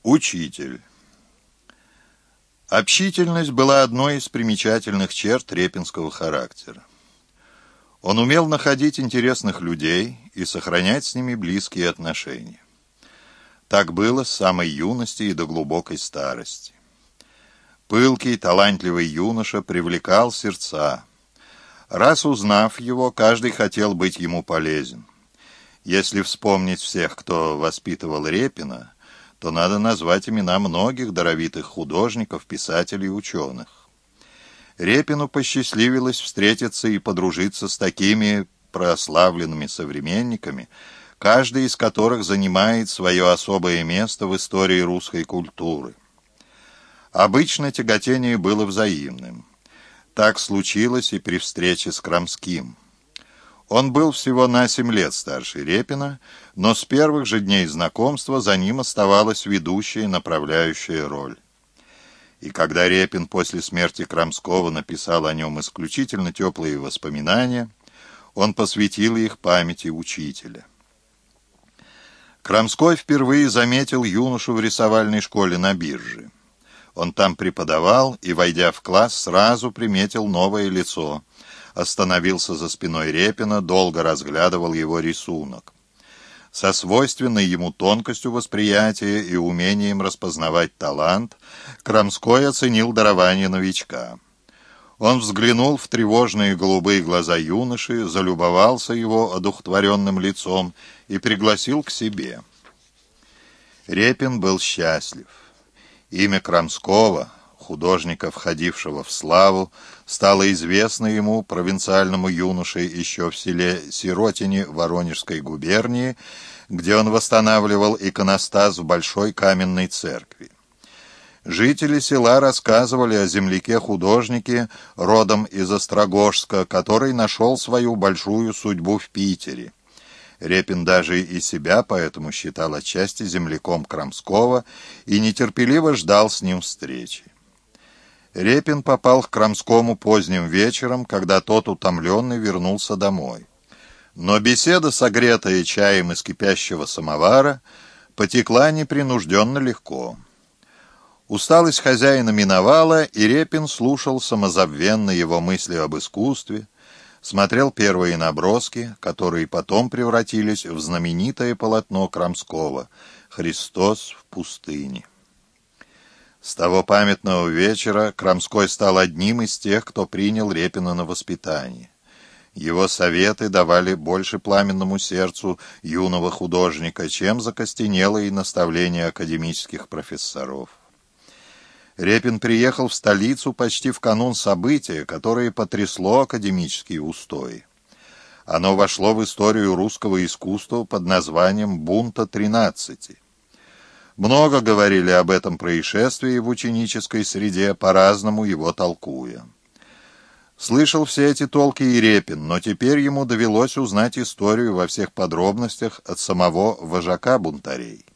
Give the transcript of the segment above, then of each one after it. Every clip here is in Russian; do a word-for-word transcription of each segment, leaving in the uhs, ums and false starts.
Учитель. Общительность была одной из примечательных черт репинского характера. Он умел находить интересных людей и сохранять с ними близкие отношения. Так было с самой юности и до глубокой старости. Пылкий, талантливый юноша привлекал сердца. Раз узнав его, каждый хотел быть ему полезен. Если вспомнить всех, кто воспитывал Репина, то надо назвать имена многих даровитых художников, писателей и ученых. Репину посчастливилось встретиться и подружиться с такими прославленными современниками, каждый из которых занимает свое особое место в истории русской культуры. Обычно тяготение было взаимным. Так случилось и при встрече с Крамским. Он был всего на семь лет старше Репина, но с первых же дней знакомства за ним оставалась ведущая и направляющая роль. И когда Репин после смерти Крамского написал о нем исключительно теплые воспоминания, он посвятил их памяти учителя. Крамской впервые заметил юношу в рисовальной школе на бирже. Он там преподавал и, войдя в класс, сразу приметил новое лицо. Остановился за спиной Репина, долго разглядывал его рисунок. Со свойственной ему тонкостью восприятия и умением распознавать талант, Крамской оценил дарование новичка. Он взглянул в тревожные голубые глаза юноши, залюбовался его одухотворенным лицом и пригласил к себе. Репин был счастлив. Имя Крамского, художника, входившего в славу, стало известно ему, провинциальному юноше, еще в селе Сиротине Воронежской губернии, где он восстанавливал иконостас в Большой каменной церкви. Жители села рассказывали о земляке-художнике, родом из Острогожска, который нашел свою большую судьбу в Питере. Репин даже и себя поэтому считал отчасти земляком Крамского и нетерпеливо ждал с ним встречи. Репин попал к Крамскому поздним вечером, когда тот, утомленный, вернулся домой. Но беседа, согретая чаем из кипящего самовара, потекла непринужденно легко. Усталость хозяина миновала, и Репин слушал самозабвенно его мысли об искусстве, смотрел первые наброски, которые потом превратились в знаменитое полотно Крамского «Христос в пустыне». С того памятного вечера Крамской стал одним из тех, кто принял Репина на воспитание. Его советы давали больше пламенному сердцу юного художника, чем закостенелые наставления академических профессоров. Репин приехал в столицу почти в канун события, которое потрясло академические устои. Оно вошло в историю русского искусства под названием «Бунта тринадцати». Много говорили об этом происшествии в ученической среде, по-разному его толкуя. Слышал все эти толки и Репин, но теперь ему довелось узнать историю во всех подробностях от самого вожака бунтарей.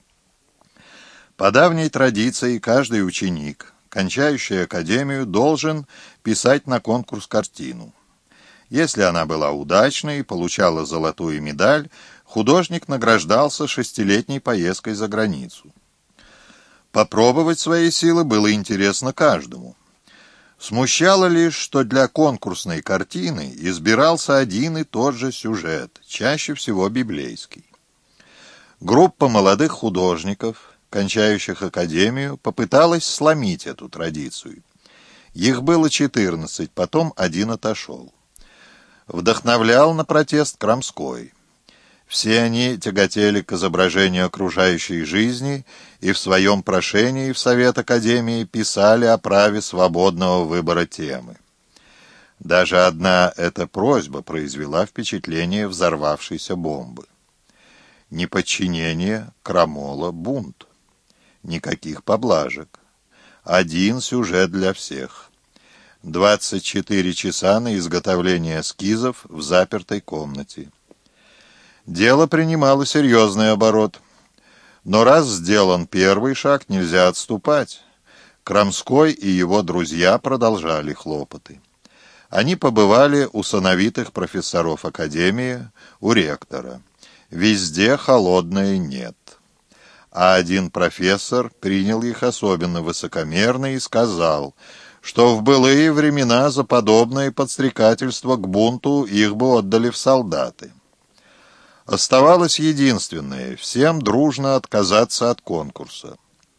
По давней традиции каждый ученик, кончающий академию, должен писать на конкурс картину. Если она была удачной и получала золотую медаль, художник награждался шестилетней поездкой за границу. Попробовать свои силы было интересно каждому. Смущало лишь, что для конкурсной картины избирался один и тот же сюжет, чаще всего библейский. Группа молодых художников, кончающих академию, попыталась сломить эту традицию. Их было четырнадцать, потом один отошел. Вдохновлял на протест Крамской. Все они тяготели к изображению окружающей жизни и в своем прошении в Совет Академии писали о праве свободного выбора темы. Даже одна эта просьба произвела впечатление взорвавшейся бомбы. Неподчинение, крамола, бунт. Никаких поблажек. Один сюжет для всех. двадцать четыре часа на изготовление эскизов в запертой комнате. Дело принимало серьезный оборот. Но раз сделан первый шаг, нельзя отступать. Крамской и его друзья продолжали хлопоты. Они побывали у сановитых профессоров академии, у ректора. Везде холодное «нет». а один профессор принял их особенно высокомерно и сказал, что в былые времена за подобное подстрекательство к бунту их бы отдали в солдаты. Оставалось единственное — всем дружно отказаться от конкурса.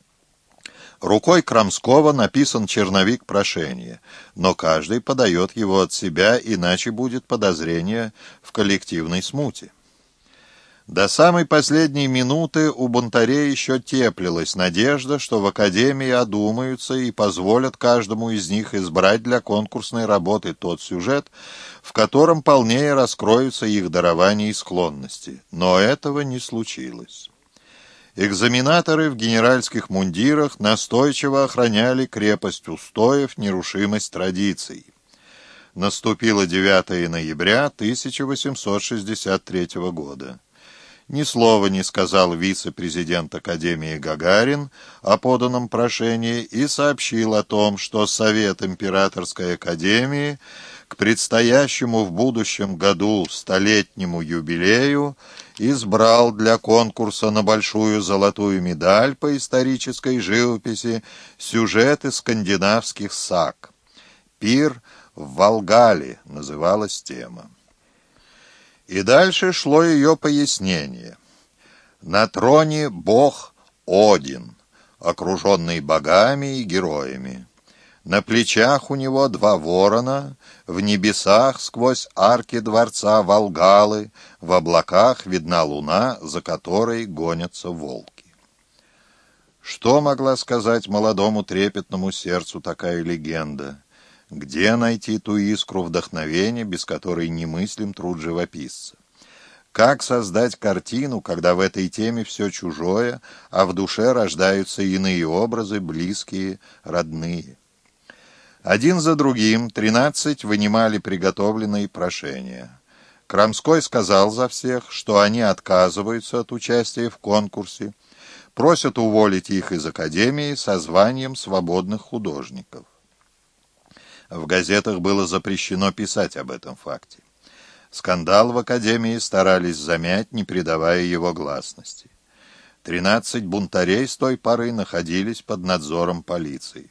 Рукой Крамского написан черновик прошения, но каждый подает его от себя, иначе будет подозрение в коллективной смуте. До самой последней минуты у бунтарей еще теплилась надежда, что в Академии одумаются и позволят каждому из них избрать для конкурсной работы тот сюжет, в котором полнее раскроются их дарования и склонности. Но этого не случилось. Экзаменаторы в генеральских мундирах настойчиво охраняли крепость устоев, нерушимость традиций. Наступило девятое ноября тысяча восемьсот шестьдесят третьего года. Ни слова не сказал вице-президент Академии Гагарин о поданном прошении и сообщил о том, что Совет Императорской Академии к предстоящему в будущем году столетнему юбилею избрал для конкурса на большую золотую медаль по исторической живописи сюжет из скандинавских саг. «Пир в Волгале» называлась тема. И дальше шло ее пояснение. На троне бог Один, окруженный богами и героями. На плечах у него два ворона, в небесах сквозь арки дворца Волгалы, в облаках видна луна, за которой гонятся волки. Что могла сказать молодому трепетному сердцу такая легенда? Где найти ту искру вдохновения, без которой немыслим труд живописца? Как создать картину, когда в этой теме все чужое, а в душе рождаются иные образы, близкие, родные? Один за другим тринадцать вынимали приготовленные прошения. Крамской сказал за всех, что они отказываются от участия в конкурсе, просят уволить их из Академии со званием свободных художников. В газетах было запрещено писать об этом факте. Скандал в Академии старались замять, не придавая его гласности. Тринадцать бунтарей с той поры находились под надзором полиции.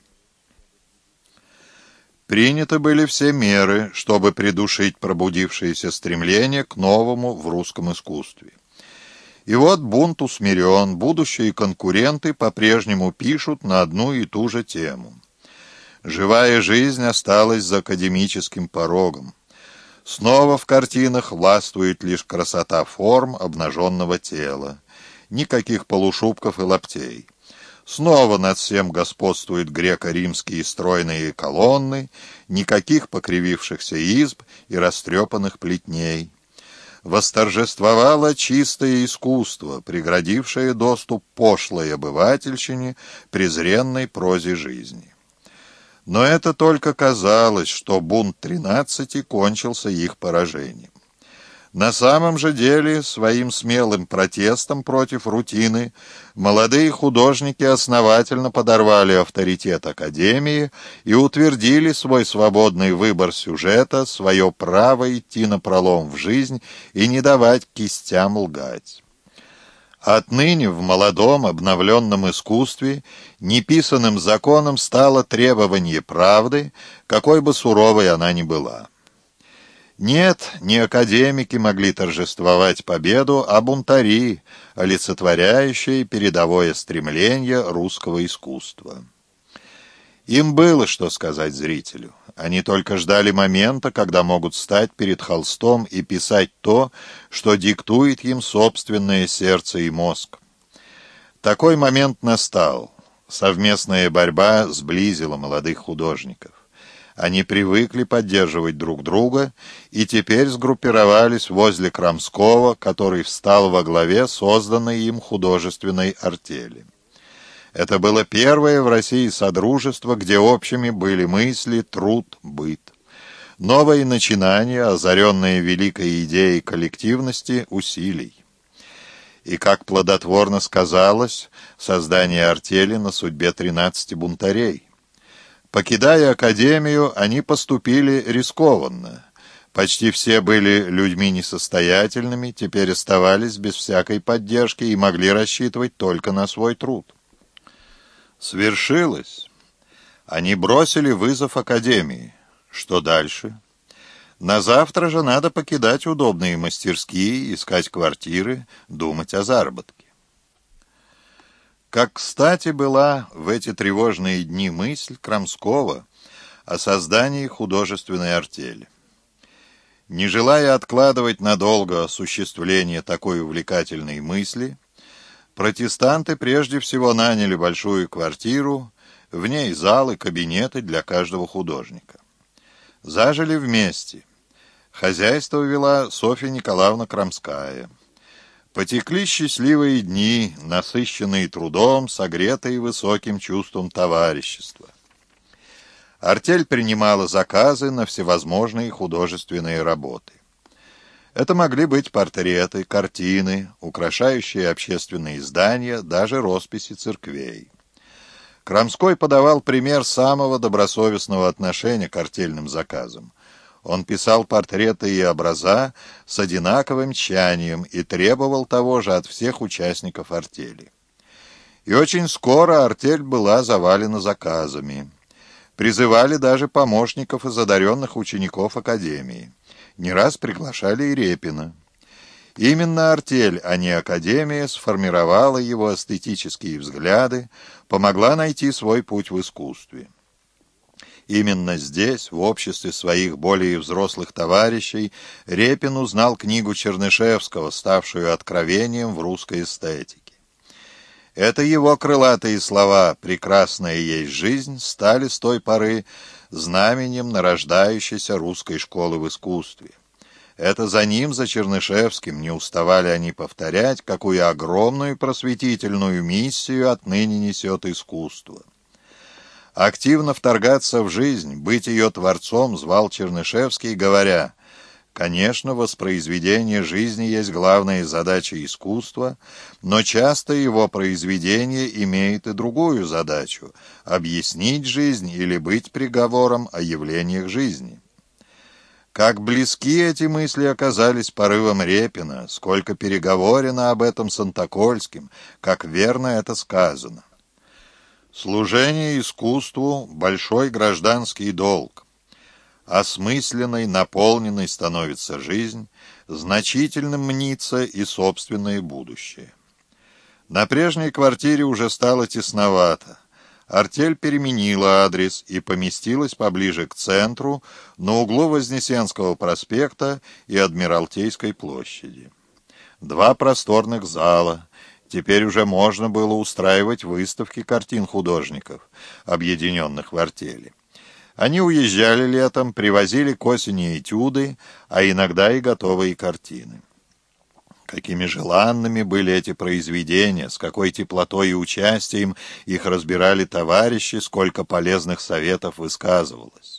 Приняты были все меры, чтобы придушить пробудившееся стремление к новому в русском искусстве. И вот бунт усмирен, будущие конкуренты по-прежнему пишут на одну и ту же тему. Живая жизнь осталась за академическим порогом. Снова в картинах властвует лишь красота форм обнаженного тела. Никаких полушубков и лаптей. Снова над всем господствуют греко-римские стройные колонны, никаких покривившихся изб и растрепанных плетней. Восторжествовало чистое искусство, преградившее доступ пошлой обывательщине, презренной прозе жизни. Но это только казалось, что бунт тринадцати кончился их поражением. На самом же деле, своим смелым протестом против рутины, молодые художники основательно подорвали авторитет Академии и утвердили свой свободный выбор сюжета, свое право идти напролом в жизнь и не давать кистям лгать. Отныне в молодом обновленном искусстве неписанным законом стало требование правды, какой бы суровой она ни была. Нет, не академики могли торжествовать победу, а бунтари, олицетворяющие передовое стремление русского искусства. Им было что сказать зрителю. Они только ждали момента, когда могут стать перед холстом и писать то, что диктует им собственное сердце и мозг. Такой момент настал. Совместная борьба сблизила молодых художников. Они привыкли поддерживать друг друга и теперь сгруппировались возле Крамского, который встал во главе созданной им художественной артели. Это было первое в России содружество, где общими были мысли, труд, быт. Новое начинание, озаренное великой идеей коллективности, усилий. И, как плодотворно сказалось, создание артели на судьбе тринадцати бунтарей. Покидая Академию, они поступили рискованно. Почти все были людьми несостоятельными, теперь оставались без всякой поддержки и могли рассчитывать только на свой труд. Свершилось. Они бросили вызов академии. Что дальше? На завтра же надо покидать удобные мастерские, искать квартиры, думать о заработке. Как кстати была в эти тревожные дни мысль Крамского о создании художественной артели. Не желая откладывать надолго осуществление такой увлекательной мысли, протестанты прежде всего наняли большую квартиру, в ней залы, кабинеты для каждого художника. Зажили вместе. Хозяйство вела Софья Николаевна Крамская. Потекли счастливые дни, насыщенные трудом, согретые высоким чувством товарищества. Артель принимала заказы на всевозможные художественные работы. Это могли быть портреты, картины, украшающие общественные здания, даже росписи церквей. Крамской подавал пример самого добросовестного отношения к артельным заказам. Он писал портреты и образа с одинаковым тщанием и требовал того же от всех участников артели. И очень скоро артель была завалена заказами. Призывали даже помощников из одаренных учеников академии. Не раз приглашали и Репина. Именно артель, а не академия, сформировала его эстетические взгляды, помогла найти свой путь в искусстве. Именно здесь, в обществе своих более взрослых товарищей, Репин узнал книгу Чернышевского, ставшую откровением в русской эстетике. Это его крылатые слова «прекрасная есть жизнь» стали с той поры знаменем нарождающейся русской школы в искусстве. Это за ним, за Чернышевским, не уставали они повторять, какую огромную просветительную миссию отныне несет искусство. Активно вторгаться в жизнь, быть ее творцом звал Чернышевский, говоря: «Конечно, воспроизведение жизни есть главная задача искусства, но часто его произведение имеет и другую задачу — объяснить жизнь или быть приговором о явлениях жизни». Как близки эти мысли оказались порывом Репина, сколько переговорено об этом с Антокольским, как верно это сказано. Служение искусству — большой гражданский долг. Осмысленной, наполненной становится жизнь, значительным мнится и собственное будущее. На прежней квартире уже стало тесновато. Артель переменила адрес и поместилась поближе к центру, на углу Вознесенского проспекта и Адмиралтейской площади. Два просторных зала. Теперь уже можно было устраивать выставки картин художников, объединенных в артели. Они уезжали летом, привозили к осени этюды, а иногда и готовые картины. Какими желанными были эти произведения, с какой теплотой и участием их разбирали товарищи, сколько полезных советов высказывалось.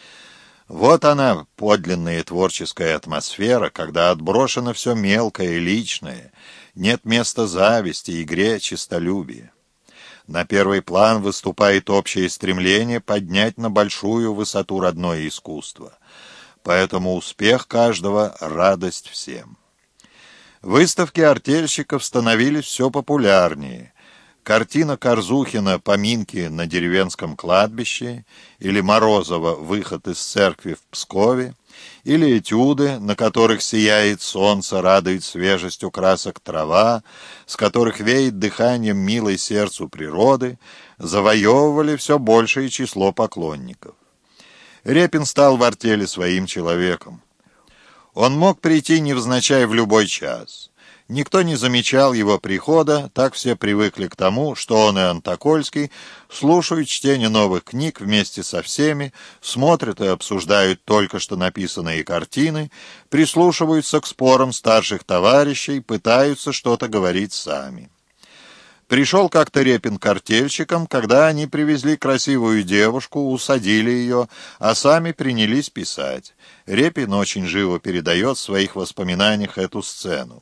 Вот она, подлинная творческая атмосфера, когда отброшено все мелкое и личное, нет места зависти, игре, честолюбия. На первый план выступает общее стремление поднять на большую высоту родное искусство. Поэтому успех каждого — радость всем. Выставки артельщиков становились все популярнее. Картина Корзухина «Поминки на деревенском кладбище» или Морозова «Выход из церкви в Пскове», или этюды, на которых сияет солнце, радует свежестью красок трава, с которых веет дыханием милой сердцу природы, завоевывали все большее число поклонников. Репин стал в артели своим человеком. Он мог прийти невзначай в любой час. Никто не замечал его прихода, так все привыкли к тому, что он и Антокольский слушают чтение новых книг вместе со всеми, смотрят и обсуждают только что написанные картины, прислушиваются к спорам старших товарищей, пытаются что-то говорить сами. Пришел как-то Репин к артельщикам, когда они привезли красивую девушку, усадили ее, а сами принялись писать. Репин очень живо передает в своих воспоминаниях эту сцену.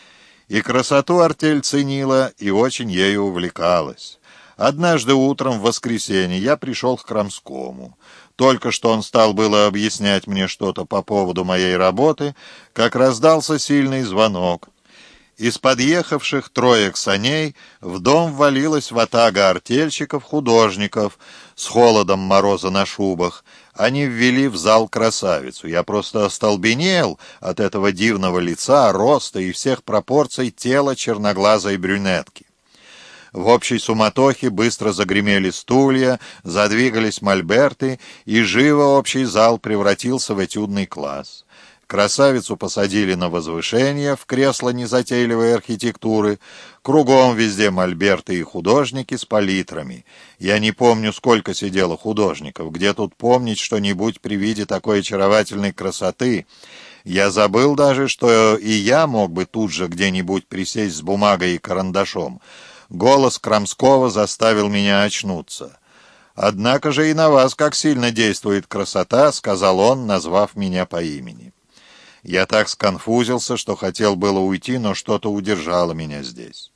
И красоту артель ценила, и очень ею увлекалась. Однажды утром в воскресенье я пришел к Крамскому. Только что он стал было объяснять мне что-то по поводу моей работы, как раздался сильный звонок. Из подъехавших троек саней в дом ввалилась ватага артельщиков-художников с холодом мороза на шубах. Они ввели в зал красавицу. Я просто остолбенел от этого дивного лица, роста и всех пропорций тела черноглазой брюнетки. В общей суматохе быстро загремели стулья, задвигались мольберты, и живо общий зал превратился в этюдный класс. Красавицу посадили на возвышение в кресло незатейливой архитектуры. Кругом везде мольберты и художники с палитрами. Я не помню, сколько сидело художников. Где тут помнить что-нибудь при виде такой очаровательной красоты? Я забыл даже, что и я мог бы тут же где-нибудь присесть с бумагой и карандашом. Голос Крамского заставил меня очнуться. «Однако же и на вас как сильно действует красота», — сказал он, назвав меня по имени. Я так сконфузился, что хотел было уйти, но что-то удержало меня здесь.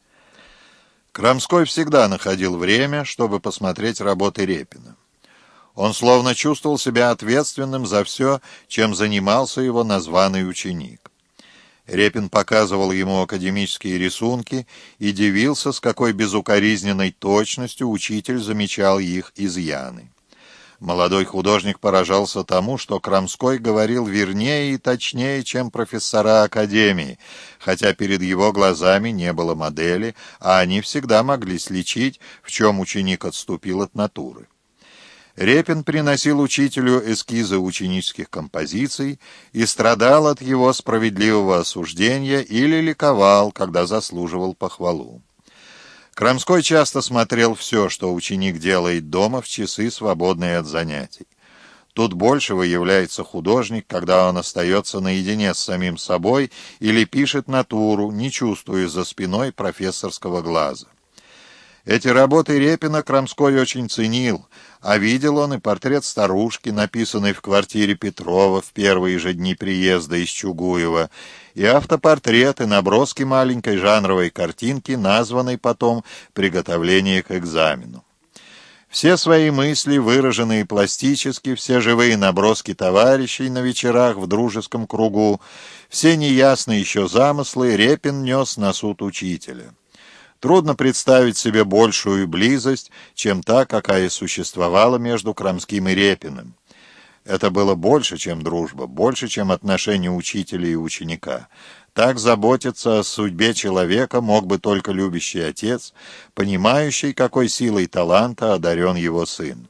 Крамской всегда находил время, чтобы посмотреть работы Репина. Он словно чувствовал себя ответственным за все, чем занимался его названный ученик. Репин показывал ему академические рисунки и дивился, с какой безукоризненной точностью учитель замечал их изъяны. Молодой художник поражался тому, что Крамской говорил вернее и точнее, чем профессора академии, хотя перед его глазами не было модели, а они всегда могли сличить, в чем ученик отступил от натуры. Репин приносил учителю эскизы ученических композиций и страдал от его справедливого осуждения или ликовал, когда заслуживал похвалу. Крамской часто смотрел все, что ученик делает дома в часы, свободные от занятий. Тут больше выявляется художник, когда он остается наедине с самим собой или пишет натуру, не чувствуя за спиной профессорского глаза. Эти работы Репина Крамской очень ценил, а видел он и портрет старушки, написанный в квартире Петрова в первые же дни приезда из Чугуева, и автопортрет, и наброски маленькой жанровой картинки, названной потом «Приготовление к экзамену». Все свои мысли, выраженные пластически, все живые наброски товарищей на вечерах в дружеском кругу, все неясные еще замыслы Репин нес на суд учителя. Трудно представить себе большую близость, чем та, какая существовала между Крамским и Репиным. Это было больше, чем дружба, больше, чем отношения учителя и ученика. Так заботиться о судьбе человека мог бы только любящий отец, понимающий, какой силой таланта одарен его сын.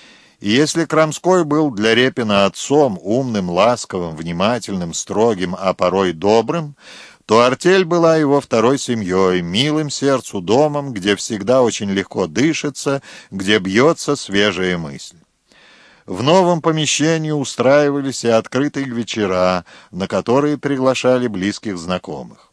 И если Крамской был для Репина отцом, умным, ласковым, внимательным, строгим, а порой добрым, то артель была его второй семьей, милым сердцу домом, где всегда очень легко дышится, где бьется свежая мысль. В новом помещении устраивались и открытые вечера, на которые приглашали близких знакомых.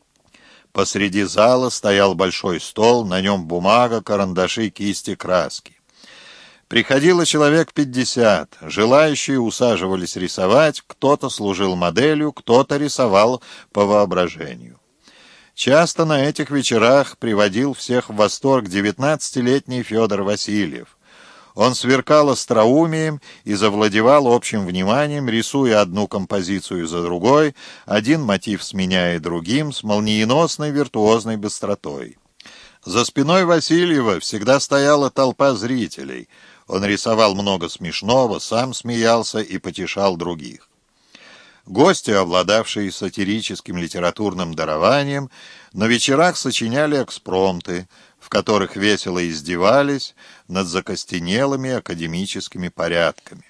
Посреди зала стоял большой стол, на нем бумага, карандаши, кисти, краски. Приходило человек пятьдесят, желающие усаживались рисовать, кто-то служил моделью, кто-то рисовал по воображению. Часто на этих вечерах приводил всех в восторг девятнадцатилетний Федор Васильев. Он сверкал остроумием и завладевал общим вниманием, рисуя одну композицию за другой, один мотив сменяя другим, с молниеносной виртуозной быстротой. За спиной Васильева всегда стояла толпа зрителей. Он рисовал много смешного, сам смеялся и потешал других. Гости, обладавшие сатирическим литературным дарованием, на вечерах сочиняли экспромты, в которых весело издевались над закостенелыми академическими порядками.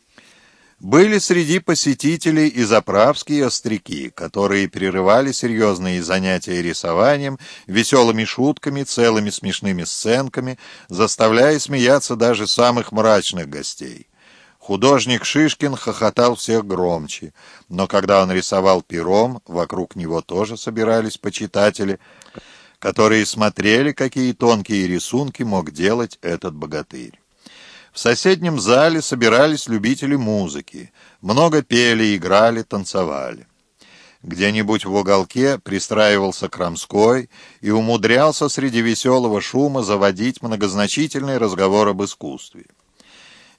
Были среди посетителей и заправские остряки, которые прерывали серьезные занятия рисованием, веселыми шутками, целыми смешными сценками, заставляя смеяться даже самых мрачных гостей. Художник Шишкин хохотал всех громче, но когда он рисовал пером, вокруг него тоже собирались почитатели, которые смотрели, какие тонкие рисунки мог делать этот богатырь. В соседнем зале собирались любители музыки. Много пели, играли, танцевали. Где-нибудь в уголке пристраивался Крамской и умудрялся среди веселого шума заводить многозначительный разговор об искусстве.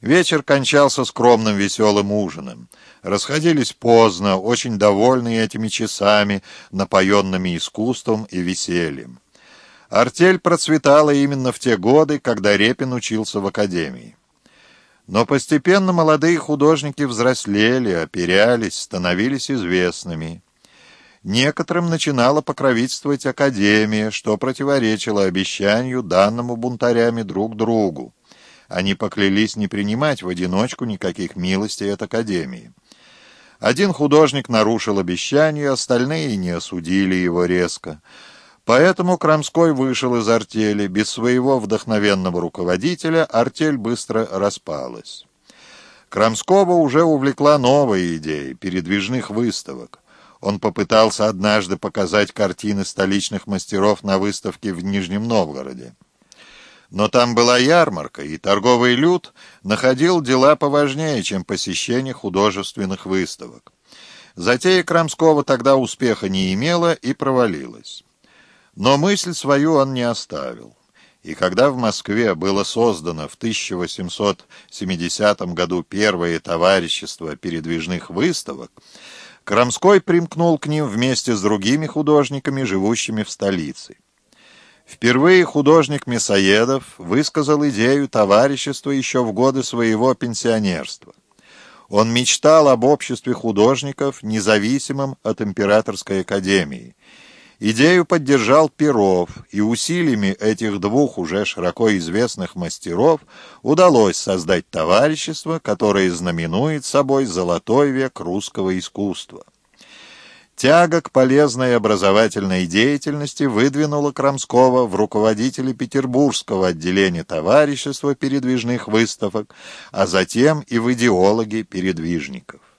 Вечер кончался скромным веселым ужином. Расходились поздно, очень довольные этими часами, напоенными искусством и весельем. Артель процветала именно в те годы, когда Репин учился в академии. Но постепенно молодые художники взрослели, оперялись, становились известными. Некоторым начинала покровительствовать академия, что противоречило обещанию, данному бунтарями друг другу. Они поклялись не принимать в одиночку никаких милостей от академии. Один художник нарушил обещание, остальные не осудили его резко. Поэтому Крамской вышел из артели. Без своего вдохновенного руководителя артель быстро распалась. Крамского уже увлекла новая идея передвижных выставок. Он попытался однажды показать картины столичных мастеров на выставке в Нижнем Новгороде. Но там была ярмарка, и торговый люд находил дела поважнее, чем посещение художественных выставок. Затея Крамского тогда успеха не имела и провалилась. Но мысль свою он не оставил. И когда в Москве было создано в тысяча восемьсот семидесятом году первое товарищество передвижных выставок, Крамской примкнул к ним вместе с другими художниками, живущими в столице. Впервые художник Мясоедов высказал идею товарищества еще в годы своего пенсионерства. Он мечтал об обществе художников, независимом от Императорской академии. Идею поддержал Перов, и усилиями этих двух уже широко известных мастеров удалось создать товарищество, которое знаменует собой золотой век русского искусства. Тяга к полезной образовательной деятельности выдвинула Крамского в руководители Петербургского отделения товарищества передвижных выставок, а затем и в идеологи передвижников.